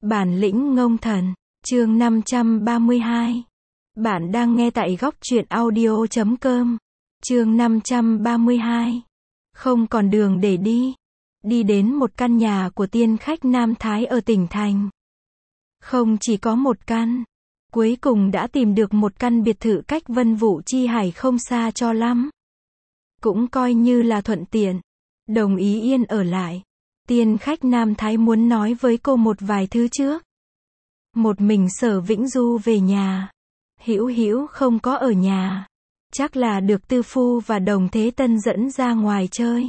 Bản lĩnh ngông thần, chương 532. Bạn đang nghe tại góc truyện audio.com. Chương 532. Không còn đường để đi. Đi đến một căn nhà của tiên khách Nam Thái ở tỉnh thành. Không chỉ có một căn. Cuối cùng đã tìm được một căn biệt thự cách Vân Vũ Chi Hải không xa cho lắm. Cũng coi như là thuận tiện. Đồng ý yên ở lại. Tiên khách Nam Thái muốn nói với cô một vài thứ trước. Một mình Sở Vĩnh Du về nhà. Hữu Hữu không có ở nhà. Chắc là được Tư Phu và Đồng Thế Tân dẫn ra ngoài chơi.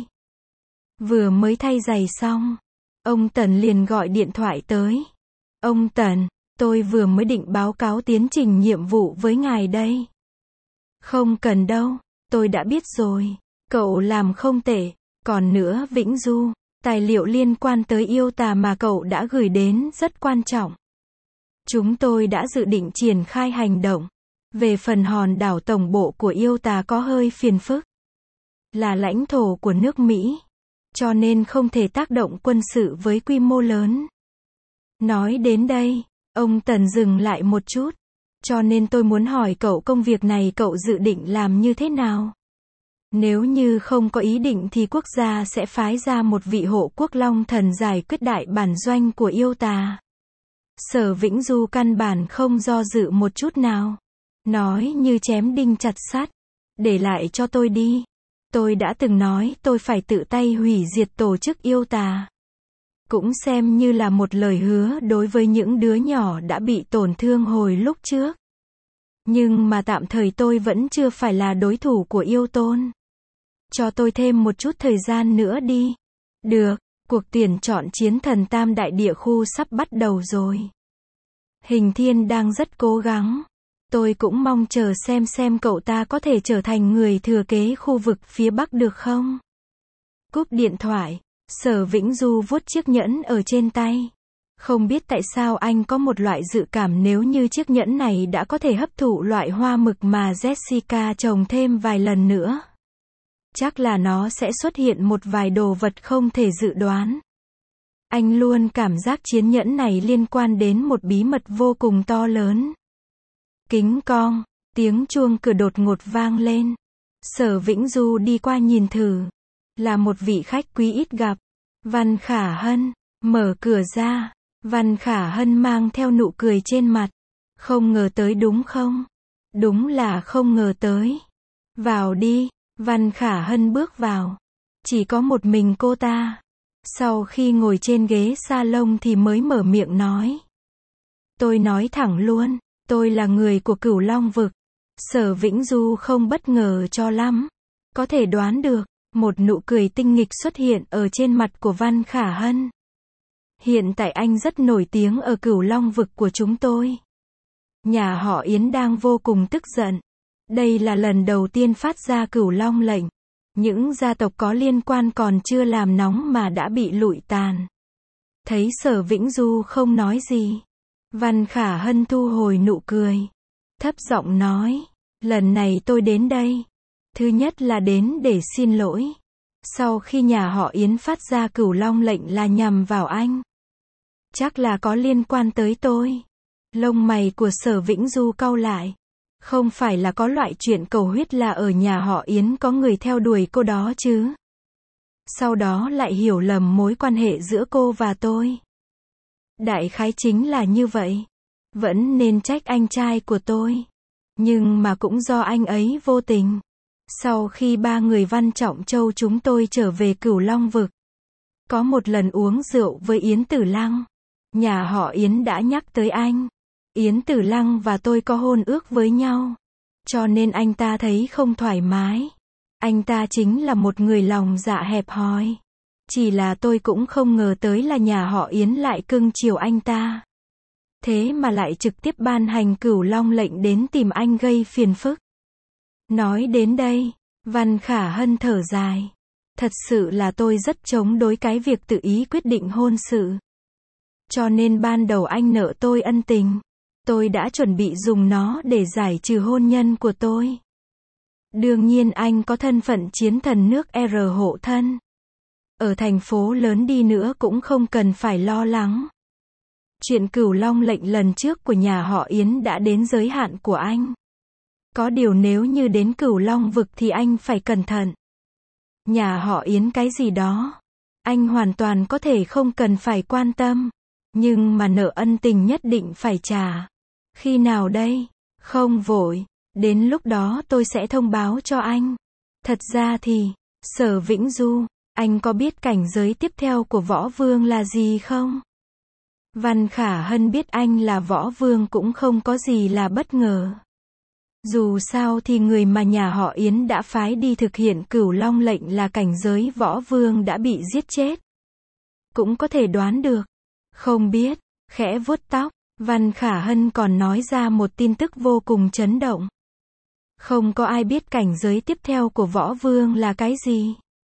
Vừa mới thay giày xong, ông Tần liền gọi điện thoại tới. Ông Tần, tôi vừa mới định báo cáo tiến trình nhiệm vụ với ngài đây. Không cần đâu, tôi đã biết rồi. Cậu làm không tệ. Còn nữa Vĩnh Du, tài liệu liên quan tới yêu tà mà cậu đã gửi đến rất quan trọng. Chúng tôi đã dự định triển khai hành động. Về phần hòn đảo tổng bộ của yêu tà có hơi phiền phức. Là lãnh thổ của nước Mỹ. Cho nên không thể tác động quân sự với quy mô lớn. Nói đến đây, ông Tần dừng lại một chút. Cho nên tôi muốn hỏi cậu công việc này cậu dự định làm như thế nào? Nếu như không có ý định thì quốc gia sẽ phái ra một vị hộ quốc long thần giải quyết đại bản doanh của yêu tà. Sở Vĩnh Du căn bản không do dự một chút nào. Nói như chém đinh chặt sắt. Để lại cho tôi đi. Tôi đã từng nói tôi phải tự tay hủy diệt tổ chức yêu tà. Cũng xem như là một lời hứa đối với những đứa nhỏ đã bị tổn thương hồi lúc trước. Nhưng mà tạm thời tôi vẫn chưa phải là đối thủ của yêu tôn. Cho tôi thêm một chút thời gian nữa đi. Được, cuộc tuyển chọn chiến thần Tam Đại Địa khu sắp bắt đầu rồi. Hình Thiên đang rất cố gắng. Tôi cũng mong chờ xem cậu ta có thể trở thành người thừa kế khu vực phía Bắc được không? Cúp điện thoại, Sở Vĩnh Du vuốt chiếc nhẫn ở trên tay. Không biết tại sao anh có một loại dự cảm nếu như chiếc nhẫn này đã có thể hấp thụ loại hoa mực mà Jessica trồng thêm vài lần nữa. Chắc là nó sẽ xuất hiện một vài đồ vật không thể dự đoán. Anh luôn cảm giác chiến nhẫn này liên quan đến một bí mật vô cùng to lớn. Kính cong, tiếng chuông cửa đột ngột vang lên. Sở Vĩnh Du đi qua nhìn thử. Là một vị khách quý ít gặp. Văn Khả Hân, mở cửa ra. Văn Khả Hân mang theo nụ cười trên mặt. Không ngờ tới đúng không? Đúng là không ngờ tới. Vào đi. Văn Khả Hân bước vào. Chỉ có một mình cô ta. Sau khi ngồi trên ghế salon thì mới mở miệng nói. Tôi nói thẳng luôn, tôi là người của Cửu Long vực. Sở Vĩnh Du không bất ngờ cho lắm. Có thể đoán được, một nụ cười tinh nghịch xuất hiện ở trên mặt của Văn Khả Hân. Hiện tại anh rất nổi tiếng ở Cửu Long vực của chúng tôi. Nhà họ Yến đang vô cùng tức giận. Đây là lần đầu tiên phát ra Cửu Long lệnh. Những gia tộc có liên quan còn chưa làm nóng mà đã bị lụi tàn. Thấy Sở Vĩnh Du không nói gì. Văn Khả Hân thu hồi nụ cười. Thấp giọng nói. Lần này tôi đến đây. Thứ nhất là đến để xin lỗi. Sau khi nhà họ Yến phát ra Cửu Long lệnh là nhằm vào anh. Chắc là có liên quan tới tôi. Lông mày của Sở Vĩnh Du cau lại. Không phải là có loại chuyện cầu huyết là ở nhà họ Yến có người theo đuổi cô đó chứ. Sau đó lại hiểu lầm mối quan hệ giữa cô và tôi. Đại khái chính là như vậy. Vẫn nên trách anh trai của tôi. Nhưng mà cũng do anh ấy vô tình. Sau khi ba người Văn Trọng Châu chúng tôi trở về Cửu Long vực. Có một lần uống rượu với Yến Tử Lăng. Nhà họ Yến đã nhắc tới anh. Yến Tử Lăng và tôi có hôn ước với nhau. Cho nên anh ta thấy không thoải mái. Anh ta chính là một người lòng dạ hẹp hòi. Chỉ là tôi cũng không ngờ tới là nhà họ Yến lại cưng chiều anh ta. Thế mà lại trực tiếp ban hành Cửu Long lệnh đến tìm anh gây phiền phức. Nói đến đây, Văn Khả Hân thở dài. Thật sự là tôi rất chống đối cái việc tự ý quyết định hôn sự. Cho nên ban đầu anh nợ tôi ân tình. Tôi đã chuẩn bị dùng nó để giải trừ hôn nhân của tôi. Đương nhiên anh có thân phận chiến thần nước R hộ thân. Ở thành phố lớn đi nữa cũng không cần phải lo lắng. Chuyện Cửu Long lệnh lần trước của nhà họ Yến đã đến giới hạn của anh. Có điều nếu như đến Cửu Long vực thì anh phải cẩn thận. Nhà họ Yến cái gì đó, anh hoàn toàn có thể không cần phải quan tâm. Nhưng mà nợ ân tình nhất định phải trả. Khi nào đây? Không vội. Đến lúc đó tôi sẽ thông báo cho anh. Thật ra thì, Sở Vĩnh Du, anh có biết cảnh giới tiếp theo của Võ Vương là gì không? Văn Khả Hân biết anh là Võ Vương cũng không có gì là bất ngờ. Dù sao thì người mà nhà họ Yến đã phái đi thực hiện Cửu Long lệnh là cảnh giới Võ Vương đã bị giết chết. Cũng có thể đoán được. Không biết, khẽ vuốt tóc, Văn Khả Hân còn nói ra một tin tức vô cùng chấn động. Không có ai biết cảnh giới tiếp theo của Võ Vương là cái gì.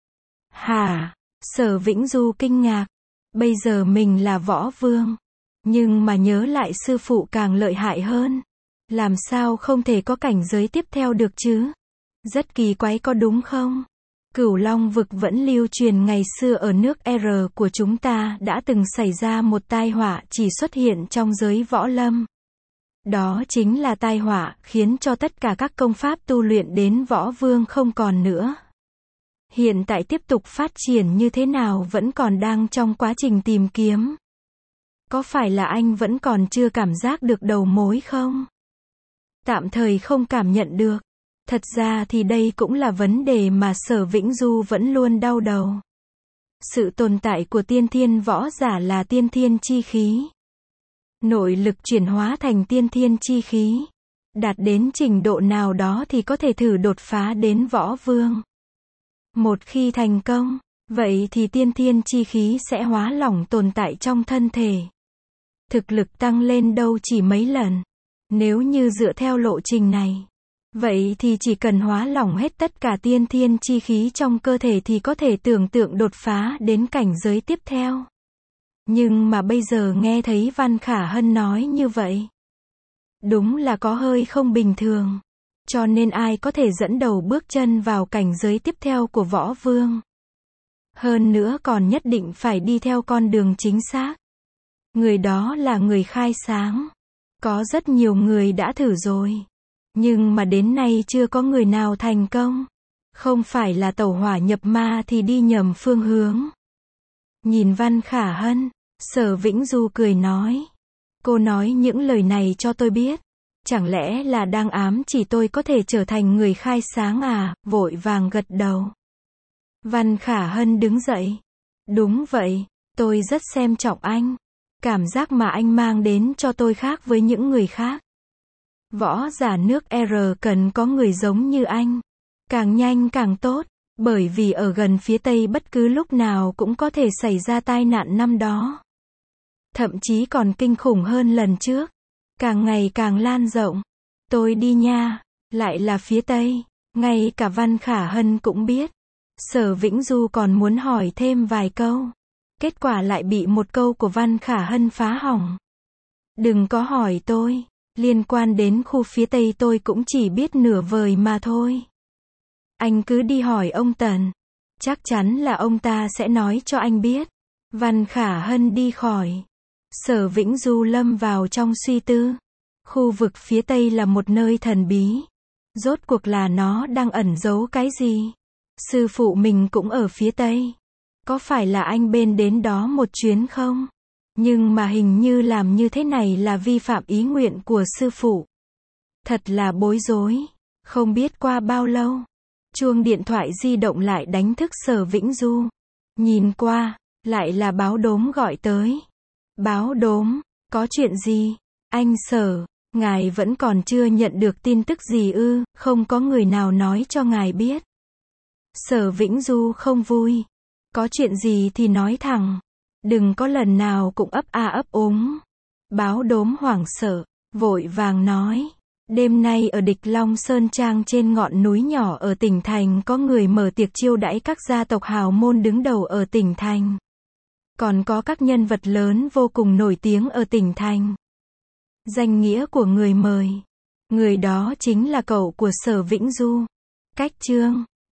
Hả? Sở Vĩnh Du kinh ngạc. Bây giờ mình là Võ Vương. Nhưng mà nhớ lại sư phụ càng lợi hại hơn. Làm sao không thể có cảnh giới tiếp theo được chứ? Rất kỳ quái có đúng không? Cửu Long vực vẫn lưu truyền ngày xưa ở nước R của chúng ta đã từng xảy ra một tai họa chỉ xuất hiện trong giới võ lâm. Đó chính là tai họa khiến cho tất cả các công pháp tu luyện đến Võ Vương không còn nữa. Hiện tại tiếp tục phát triển như thế nào vẫn còn đang trong quá trình tìm kiếm. Có phải là anh vẫn còn chưa cảm giác được đầu mối không? Tạm thời không cảm nhận được. Thật ra thì đây cũng là vấn đề mà Sở Vĩnh Du vẫn luôn đau đầu. Sự tồn tại của tiên thiên võ giả là tiên thiên chi khí. Nội lực chuyển hóa thành tiên thiên chi khí. Đạt đến trình độ nào đó thì có thể thử đột phá đến Võ Vương. Một khi thành công, vậy thì tiên thiên chi khí sẽ hóa lỏng tồn tại trong thân thể. Thực lực tăng lên đâu chỉ mấy lần. Nếu như dựa theo lộ trình này, vậy thì chỉ cần hóa lỏng hết tất cả tiên thiên chi khí trong cơ thể thì có thể tưởng tượng đột phá đến cảnh giới tiếp theo. Nhưng mà bây giờ nghe thấy Văn Khả Hân nói như vậy, đúng là có hơi không bình thường. Cho nên ai có thể dẫn đầu bước chân vào cảnh giới tiếp theo của Võ Vương. Hơn nữa còn nhất định phải đi theo con đường chính xác. Người đó là người khai sáng. Có rất nhiều người đã thử rồi. Nhưng mà đến nay chưa có người nào thành công. Không phải là tẩu hỏa nhập ma thì đi nhầm phương hướng. Nhìn Văn Khả Hân, Sở Vĩnh Du cười nói. Cô nói những lời này cho tôi biết. Chẳng lẽ là đang ám chỉ tôi có thể trở thành người khai sáng à? Vội vàng gật đầu. Văn Khả Hân đứng dậy. Đúng vậy, tôi rất xem trọng anh. Cảm giác mà anh mang đến cho tôi khác với những người khác. Võ giả nước R cần có người giống như anh. Càng nhanh càng tốt. Bởi vì ở gần phía Tây bất cứ lúc nào cũng có thể xảy ra tai nạn năm đó. Thậm chí còn kinh khủng hơn lần trước. Càng ngày càng lan rộng. Tôi đi nha. Lại là phía Tây. Ngay cả Văn Khả Hân cũng biết. Sở Vĩnh Du còn muốn hỏi thêm vài câu. Kết quả lại bị một câu của Văn Khả Hân phá hỏng. Đừng có hỏi tôi. Liên quan đến khu phía Tây tôi cũng chỉ biết nửa vời mà thôi. Anh cứ đi hỏi ông Tần. Chắc chắn là ông ta sẽ nói cho anh biết. Văn Khả Hân đi khỏi. Sở Vĩnh Du lâm vào trong suy tư. Khu vực phía Tây là một nơi thần bí. Rốt cuộc là nó đang ẩn giấu cái gì? Sư phụ mình cũng ở phía Tây. Có phải là anh bên đến đó một chuyến không? Nhưng mà hình như làm như thế này là vi phạm ý nguyện của sư phụ. Thật là bối rối. Không biết qua bao lâu, chuông điện thoại di động lại đánh thức Sở Vĩnh Du. Nhìn qua, lại là báo đốm gọi tới. Báo đốm, có chuyện gì? Anh Sở, ngài vẫn còn chưa nhận được tin tức gì ư? Không có người nào nói cho ngài biết. Sở Vĩnh Du không vui. Có chuyện gì thì nói thẳng. Đừng có lần nào cũng ấp a ấp úng. Báo đốm hoảng sợ, vội vàng nói. Đêm nay ở Địch Long Sơn Trang trên ngọn núi nhỏ ở tỉnh thành có người mở tiệc chiêu đãi các gia tộc hào môn đứng đầu ở tỉnh thành. Còn có các nhân vật lớn vô cùng nổi tiếng ở tỉnh thành. Danh nghĩa của người mời. Người đó chính là cậu của Sở Vĩnh Du. Cách Trương.